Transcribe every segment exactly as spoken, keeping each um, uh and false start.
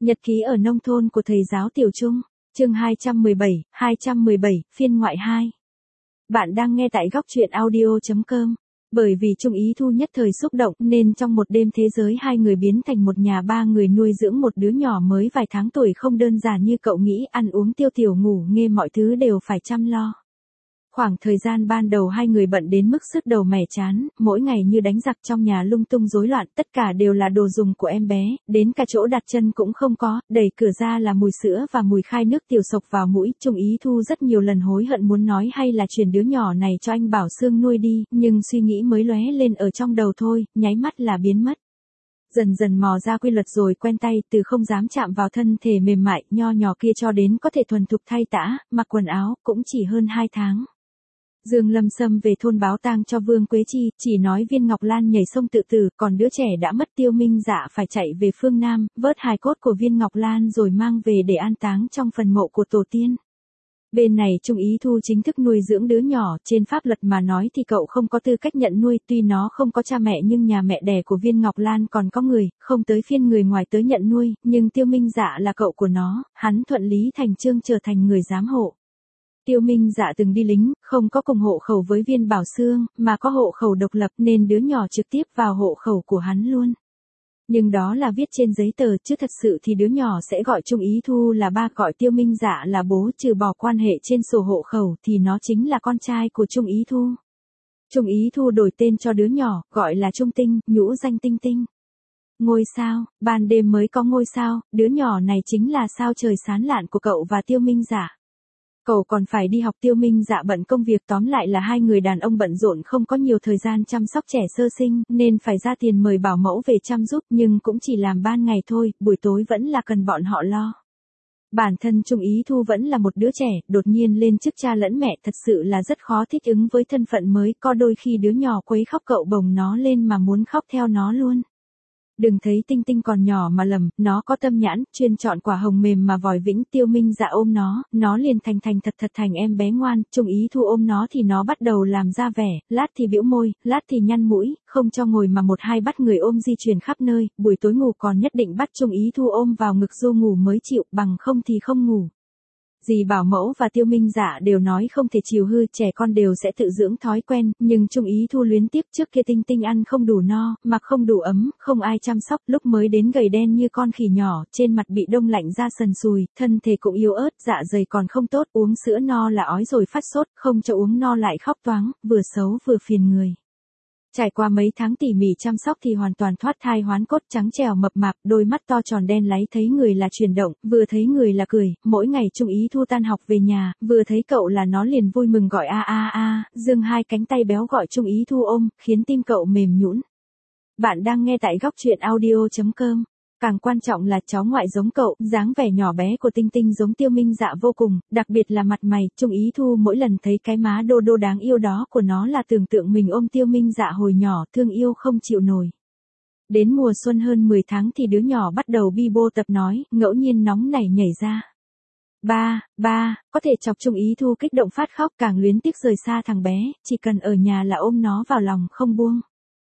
Nhật ký ở nông thôn của thầy giáo Tiểu Trung, chương hai trăm mười bảy, hai trăm mười bảy, phiên ngoại hai. Bạn đang nghe tại góc truyện audio chấm com. Bởi vì Trung Ý Thu nhất thời xúc động nên trong một đêm thế giới hai người biến thành một nhà ba người nuôi dưỡng một đứa nhỏ mới vài tháng tuổi không đơn giản như cậu nghĩ, ăn uống tiêu tiểu ngủ nghe mọi thứ đều phải chăm lo. Khoảng thời gian ban đầu hai người bận đến mức sứt đầu mẻ chán, mỗi ngày như đánh giặc trong nhà lung tung rối loạn, tất cả đều là đồ dùng của em bé, đến cả chỗ đặt chân cũng không có, đẩy cửa ra là mùi sữa và mùi khai nước tiểu sộc vào mũi. Trung Ý Thu rất nhiều lần hối hận muốn nói hay là chuyển đứa nhỏ này cho anh Bảo Sương nuôi đi, nhưng suy nghĩ mới lóe lên ở trong đầu thôi, nháy mắt là biến mất. Dần dần mò ra quy luật rồi quen tay, từ không dám chạm vào thân thể mềm mại, nho nhỏ kia cho đến có thể thuần thục thay tã, mặc quần áo, cũng chỉ hơn hai tháng. Dương Lâm Sâm về thôn báo tang cho Vương Quế Chi, chỉ nói Viên Ngọc Lan nhảy sông tự tử, còn đứa trẻ đã mất Tiêu Minh Dạ phải chạy về phương Nam, vớt hài cốt của Viên Ngọc Lan rồi mang về để an táng trong phần mộ của tổ tiên. Bên này Trung Ý Thu chính thức nuôi dưỡng đứa nhỏ, trên pháp luật mà nói thì cậu không có tư cách nhận nuôi, tuy nó không có cha mẹ nhưng nhà mẹ đẻ của Viên Ngọc Lan còn có người, không tới phiên người ngoài tới nhận nuôi, nhưng Tiêu Minh Dạ là cậu của nó, hắn thuận lý thành chương trở thành người giám hộ. Tiêu Minh Dạ từng đi lính, không có cùng hộ khẩu với Viên Bảo Sương, mà có hộ khẩu độc lập nên đứa nhỏ trực tiếp vào hộ khẩu của hắn luôn. Nhưng đó là viết trên giấy tờ, chứ thật sự thì đứa nhỏ sẽ gọi Trung Ý Thu là ba, gọi Tiêu Minh Dạ là bố, trừ bỏ quan hệ trên sổ hộ khẩu thì nó chính là con trai của Trung Ý Thu. Trung Ý Thu đổi tên cho đứa nhỏ, gọi là Trung Tinh, nhũ danh Tinh Tinh. Ngôi sao, ban đêm mới có ngôi sao, đứa nhỏ này chính là sao trời sáng lạn của cậu và Tiêu Minh Dạ. Cậu còn phải đi học. Tiêu Minh Dạ bận công việc, tóm lại là hai người đàn ông bận rộn không có nhiều thời gian chăm sóc trẻ sơ sinh, nên phải ra tiền mời bảo mẫu về chăm giúp, nhưng cũng chỉ làm ban ngày thôi, buổi tối vẫn là cần bọn họ lo. Bản thân Trung Ý Thu vẫn là một đứa trẻ, đột nhiên lên chức cha lẫn mẹ thật sự là rất khó thích ứng với thân phận mới, có đôi khi đứa nhỏ quấy khóc cậu bồng nó lên mà muốn khóc theo nó luôn. Đừng thấy Tinh Tinh còn nhỏ mà lầm, nó có tâm nhãn, chuyên chọn quả hồng mềm mà vòi vĩnh. Tiêu Minh Dạ ôm nó, nó liền thành thành thật thật thành em bé ngoan. Trung Ý Thu ôm nó thì nó bắt đầu làm ra vẻ, lát thì bĩu môi, lát thì nhăn mũi, không cho ngồi mà một hai bắt người ôm di chuyển khắp nơi, buổi tối ngủ còn nhất định bắt Trung Ý Thu ôm vào ngực du ngủ mới chịu, bằng không thì không ngủ. Dì bảo mẫu và Tiêu Minh Dạ đều nói không thể chiều hư, trẻ con đều sẽ tự dưỡng thói quen, nhưng Trung Ý Thu luyến tiếp. Trước kia Tinh Tinh ăn không đủ no, mặc không đủ ấm, không ai chăm sóc, lúc mới đến gầy đen như con khỉ nhỏ, trên mặt bị đông lạnh ra sần sùi, thân thể cũng yếu ớt, dạ dày còn không tốt, uống sữa no là ói rồi phát sốt, không cho uống no lại khóc toáng, vừa xấu vừa phiền người. Trải qua mấy tháng tỉ mỉ chăm sóc thì hoàn toàn thoát thai hoán cốt, trắng trẻo mập mạp, đôi mắt to tròn đen láy, thấy người là chuyển động, vừa thấy người là cười. Mỗi ngày Trung Ý Thu tan học về nhà, vừa thấy cậu là nó liền vui mừng gọi a a a, giương hai cánh tay béo gọi Trung Ý Thu ôm, khiến tim cậu mềm nhũn. Bạn đang nghe tại góc truyện audio chấm com. Càng quan trọng là cháu ngoại giống cậu, dáng vẻ nhỏ bé của Tinh Tinh giống Tiêu Minh Dạ vô cùng, đặc biệt là mặt mày. Trung Ý Thu mỗi lần thấy cái má đô đô đáng yêu đó của nó là tưởng tượng mình ôm Tiêu Minh Dạ hồi nhỏ, thương yêu không chịu nổi. Đến mùa xuân hơn mười tháng thì đứa nhỏ bắt đầu bi bô tập nói, ngẫu nhiên nóng nảy nhảy ra. Ba, ba, có thể chọc Trung Ý Thu kích động phát khóc, càng luyến tiếc rời xa thằng bé, chỉ cần ở nhà là ôm nó vào lòng không buông.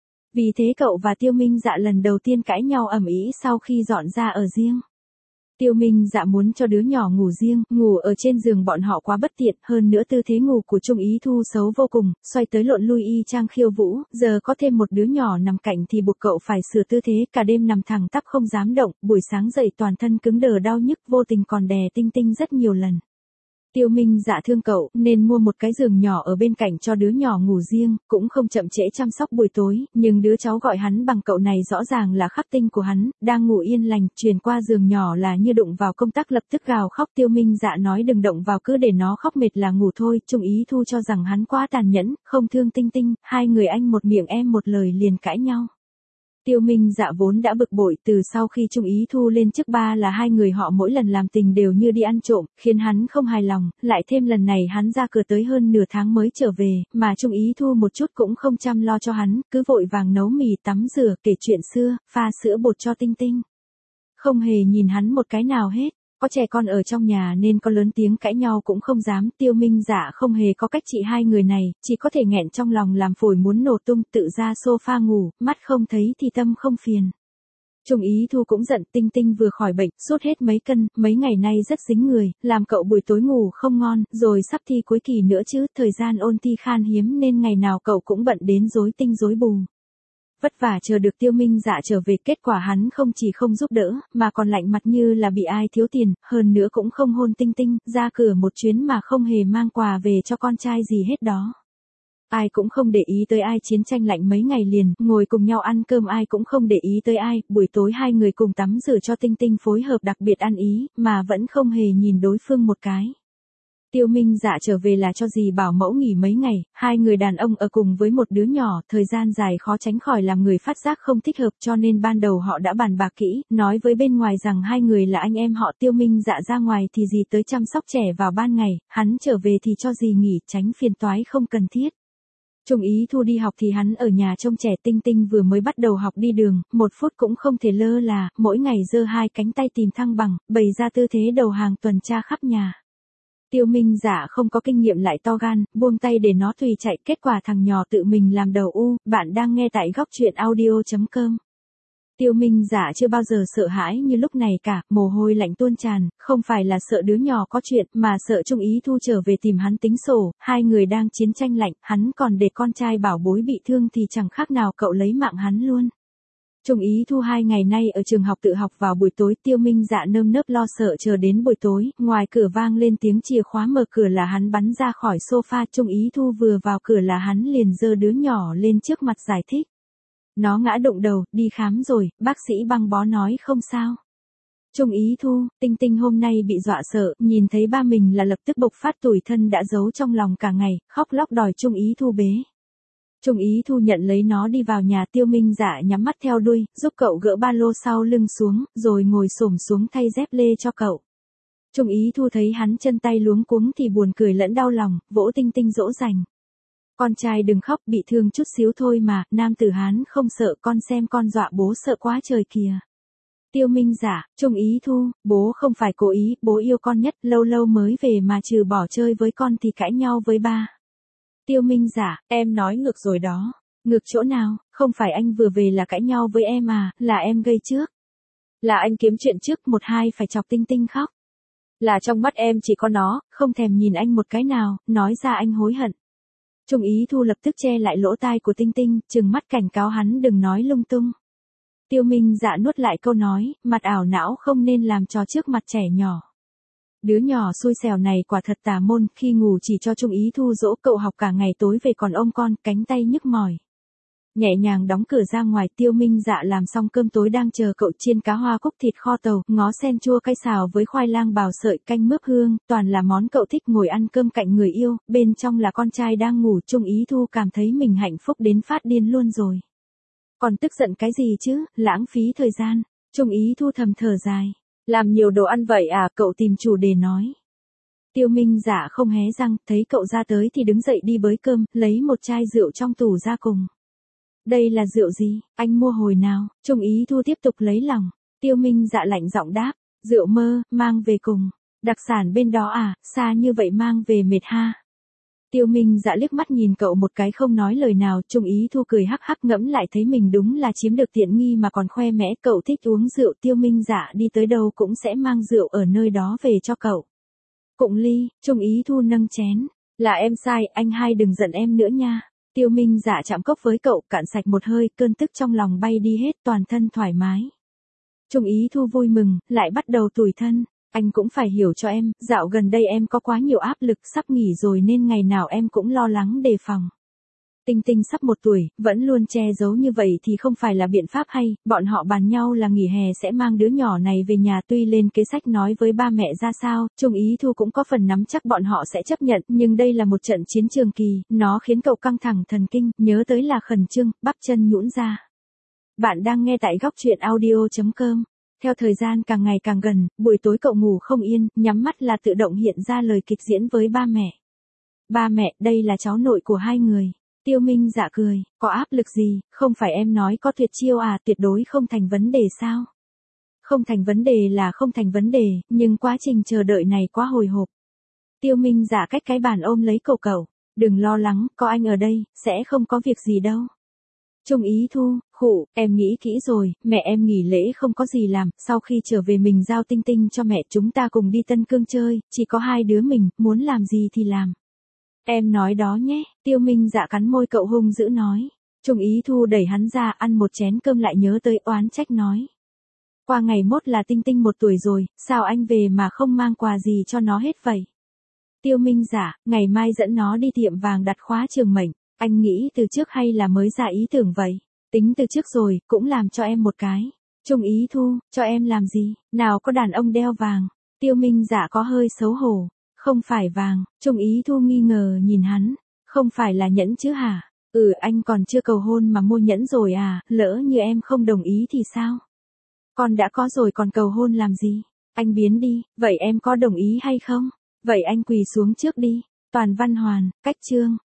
Vì thế cậu và Tiêu Minh Dạ lần đầu tiên cãi nhau ầm ĩ sau khi dọn ra ở riêng. Tiêu Minh Dạ muốn cho đứa nhỏ ngủ riêng, ngủ ở trên giường bọn họ quá bất tiện, hơn nữa tư thế ngủ của Trung Ý Thu xấu vô cùng, xoay tới lộn lui y chang khiêu vũ, giờ có thêm một đứa nhỏ nằm cạnh thì buộc cậu phải sửa tư thế, cả đêm nằm thẳng tắp không dám động, buổi sáng dậy toàn thân cứng đờ đau nhức, vô tình còn đè Tinh Tinh rất nhiều lần. Tiêu Minh Dạ thương cậu, nên mua một cái giường nhỏ ở bên cạnh cho đứa nhỏ ngủ riêng, cũng không chậm trễ chăm sóc buổi tối, nhưng đứa cháu gọi hắn bằng cậu này rõ ràng là khắc tinh của hắn, đang ngủ yên lành, truyền qua giường nhỏ là như đụng vào công tắc lập tức gào khóc. Tiêu Minh Dạ nói đừng động vào, cứ để nó khóc mệt là ngủ thôi. Trung Ý Thu cho rằng hắn quá tàn nhẫn, không thương Tinh Tinh, hai người anh một miệng em một lời liền cãi nhau. Tiêu Minh Dạ vốn đã bực bội, từ sau khi Trung Ý Thu lên chức ba là hai người họ mỗi lần làm tình đều như đi ăn trộm, khiến hắn không hài lòng, lại thêm lần này hắn ra cửa tới hơn nửa tháng mới trở về, mà Trung Ý Thu một chút cũng không chăm lo cho hắn, cứ vội vàng nấu mì tắm rửa, kể chuyện xưa, pha sữa bột cho Tinh Tinh. Không hề nhìn hắn một cái nào hết. Có trẻ con ở trong nhà nên có lớn tiếng cãi nhau cũng không dám. Tiêu Minh Dạ không hề có cách trị hai người này, chỉ có thể nghẹn trong lòng làm phổi muốn nổ tung, tự ra sofa ngủ, mắt không thấy thì tâm không phiền. Trung Ý Thu cũng giận, Tinh Tinh vừa khỏi bệnh, sốt hết mấy cân, mấy ngày nay rất dính người, làm cậu buổi tối ngủ không ngon, rồi sắp thi cuối kỳ nữa chứ, thời gian ôn thi khan hiếm nên ngày nào cậu cũng bận đến rối tinh rối bù. Vất vả chờ được Tiêu Minh Dạ trở về, kết quả hắn không chỉ không giúp đỡ, mà còn lạnh mặt như là bị ai thiếu tiền, hơn nữa cũng không hôn Tinh Tinh, ra cửa một chuyến mà không hề mang quà về cho con trai gì hết đó. Ai cũng không để ý tới ai, chiến tranh lạnh mấy ngày liền, ngồi cùng nhau ăn cơm ai cũng không để ý tới ai, buổi tối hai người cùng tắm rửa cho Tinh Tinh phối hợp đặc biệt ăn ý, mà vẫn không hề nhìn đối phương một cái. Tiêu Minh Dạ trở về là cho dì bảo mẫu nghỉ mấy ngày, hai người đàn ông ở cùng với một đứa nhỏ, thời gian dài khó tránh khỏi làm người phát giác không thích hợp, cho nên ban đầu họ đã bàn bạc kỹ, nói với bên ngoài rằng hai người là anh em họ. Tiêu Minh Dạ ra ngoài thì dì tới chăm sóc trẻ vào ban ngày, hắn trở về thì cho dì nghỉ, tránh phiền toái không cần thiết. Trung Ý Thu đi học thì hắn ở nhà trông trẻ. Tinh Tinh vừa mới bắt đầu học đi đường, một phút cũng không thể lơ là, mỗi ngày giơ hai cánh tay tìm thăng bằng, bày ra tư thế đầu hàng tuần tra khắp nhà. Tiêu Minh Dạ không có kinh nghiệm lại to gan, buông tay để nó tùy chạy, kết quả thằng nhỏ tự mình làm đầu u. Bạn đang nghe tại góc truyện audio chấm com. Tiêu Minh Dạ chưa bao giờ sợ hãi như lúc này cả, mồ hôi lạnh tuôn tràn, không phải là sợ đứa nhỏ có chuyện, mà sợ Trung Ý Thu trở về tìm hắn tính sổ, hai người đang chiến tranh lạnh, hắn còn để con trai bảo bối bị thương thì chẳng khác nào cậu lấy mạng hắn luôn. Trung Ý Thu hai ngày nay ở trường học tự học vào buổi tối, Tiêu Minh Dạ nơm nớp lo sợ chờ đến buổi tối, ngoài cửa vang lên tiếng chìa khóa mở cửa là hắn bắn ra khỏi sofa. Trung Ý Thu vừa vào cửa là hắn liền giơ đứa nhỏ lên trước mặt giải thích. Nó ngã đụng đầu, đi khám rồi, bác sĩ băng bó nói không sao. Trung Ý Thu, Tinh Tinh hôm nay bị dọa sợ, nhìn thấy ba mình là lập tức bộc phát tủi thân đã giấu trong lòng cả ngày, khóc lóc đòi Trung Ý Thu bế. Trung Ý Thu nhận lấy nó đi vào nhà. Tiêu Minh Dạ nhắm mắt theo đuôi, giúp cậu gỡ ba lô sau lưng xuống, rồi ngồi xổm xuống thay dép lê cho cậu. Trung Ý Thu thấy hắn chân tay luống cuống thì buồn cười lẫn đau lòng, vỗ Tinh Tinh dỗ dành. Con trai đừng khóc, bị thương chút xíu thôi mà, nam tử Hán không sợ, con xem con dọa bố sợ quá trời kìa. Tiêu Minh Dạ, Trung Ý Thu, bố không phải cố ý, bố yêu con nhất, lâu lâu mới về mà trừ bỏ chơi với con thì cãi nhau với ba. Tiêu Minh Dạ, em nói ngược rồi đó. Ngược chỗ nào, không phải anh vừa về là cãi nhau với em à, là em gây trước. Là anh kiếm chuyện trước, một hai phải chọc Tinh Tinh khóc. Là trong mắt em chỉ có nó, không thèm nhìn anh một cái nào, nói ra anh hối hận. Trung Ý Thu lập tức che lại lỗ tai của Tinh Tinh, trừng mắt cảnh cáo hắn đừng nói lung tung. Tiêu Minh Dạ nuốt lại câu nói, mặt ảo não không nên làm trò trước mặt trẻ nhỏ. Đứa nhỏ xui xẻo này quả thật tà môn, khi ngủ chỉ cho Trung Ý Thu dỗ, cậu học cả ngày tối về còn ôm con, cánh tay nhức mỏi. Nhẹ nhàng đóng cửa ra ngoài. Tiêu Minh Dạ làm xong cơm tối đang chờ cậu, chiên cá hoa cúc, thịt kho tàu, ngó sen chua cay xào với khoai lang bào sợi, canh mướp hương, toàn là món cậu thích. Ngồi ăn cơm cạnh người yêu, bên trong là con trai đang ngủ. Trung Ý Thu cảm thấy mình hạnh phúc đến phát điên luôn rồi. Còn tức giận cái gì chứ, lãng phí thời gian. Trung Ý Thu thầm thở dài. Làm nhiều đồ ăn vậy à, cậu tìm chủ đề nói. Tiêu Minh Dạ không hé răng, thấy cậu ra tới thì đứng dậy đi bới cơm, lấy một chai rượu trong tủ ra cùng. Đây là rượu gì, anh mua hồi nào? Trung Ý Thu tiếp tục lấy lòng. Tiêu Minh Dạ lạnh giọng đáp, rượu mơ, mang về cùng. Đặc sản bên đó à, xa như vậy mang về mệt ha. Tiêu Minh Dạ liếc mắt nhìn cậu một cái không nói lời nào. Trung Ý Thu cười hắc hắc, ngẫm lại thấy mình đúng là chiếm được tiện nghi mà còn khoe mẽ. Cậu thích uống rượu, Tiêu Minh Dạ đi tới đâu cũng sẽ mang rượu ở nơi đó về cho cậu. Cụng ly, Trung Ý Thu nâng chén. Là em sai, anh hai đừng giận em nữa nha. Tiêu Minh Dạ chạm cốc với cậu, cạn sạch một hơi, cơn tức trong lòng bay đi hết, toàn thân thoải mái. Trung Ý Thu vui mừng, lại bắt đầu tủi thân. Anh cũng phải hiểu cho em, dạo gần đây em có quá nhiều áp lực, sắp nghỉ rồi nên ngày nào em cũng lo lắng đề phòng. Tinh Tinh sắp một tuổi, vẫn luôn che giấu như vậy thì không phải là biện pháp hay. Bọn họ bàn nhau là nghỉ hè sẽ mang đứa nhỏ này về nhà, tuy lên kế sách nói với ba mẹ ra sao, Trung Ý Thu cũng có phần nắm chắc bọn họ sẽ chấp nhận, nhưng đây là một trận chiến trường kỳ, nó khiến cậu căng thẳng thần kinh, nhớ tới là khẩn trương, bắp chân nhũn ra. Bạn đang nghe tại góc truyện audio chấm com. Theo thời gian càng ngày càng gần, buổi tối cậu ngủ không yên, nhắm mắt là tự động hiện ra lời kịch diễn với ba mẹ. Ba mẹ, đây là cháu nội của hai người. Tiêu Minh Dạ cười, có áp lực gì, không phải em nói có tuyệt chiêu à, tuyệt đối không thành vấn đề sao? Không thành vấn đề là không thành vấn đề, nhưng quá trình chờ đợi này quá hồi hộp. Tiêu Minh Dạ cách cái bàn ôm lấy cậu cậu, đừng lo lắng, có anh ở đây, sẽ không có việc gì đâu. Trung Ý Thu, khụ, em nghĩ kỹ rồi, mẹ em nghỉ lễ không có gì làm, sau khi trở về mình giao Tinh Tinh cho mẹ, chúng ta cùng đi Tân Cương chơi, chỉ có hai đứa mình, muốn làm gì thì làm. Em nói đó nhé, Tiêu Minh Dạ cắn môi cậu hung dữ nói. Trung Ý Thu đẩy hắn ra ăn một chén cơm lại nhớ tới oán trách nói. Qua ngày mốt là Tinh Tinh một tuổi rồi, sao anh về mà không mang quà gì cho nó hết vậy? Tiêu Minh Dạ, ngày mai dẫn nó đi tiệm vàng đặt khóa trường mệnh, anh nghĩ từ trước hay là mới ra ý tưởng vậy? Tính từ trước rồi, cũng làm cho em một cái. Trung Ý Thu, cho em làm gì? Nào có đàn ông đeo vàng. Tiêu Minh Dạ có hơi xấu hổ. Không phải vàng, Trung Ý Thu nghi ngờ nhìn hắn. Không phải là nhẫn chứ hả? Ừ, anh còn chưa cầu hôn mà mua nhẫn rồi à, lỡ như em không đồng ý thì sao? Con đã có rồi còn cầu hôn làm gì? Anh biến đi, vậy em có đồng ý hay không? Vậy anh quỳ xuống trước đi. Toàn Văn Hoàn, cách chương.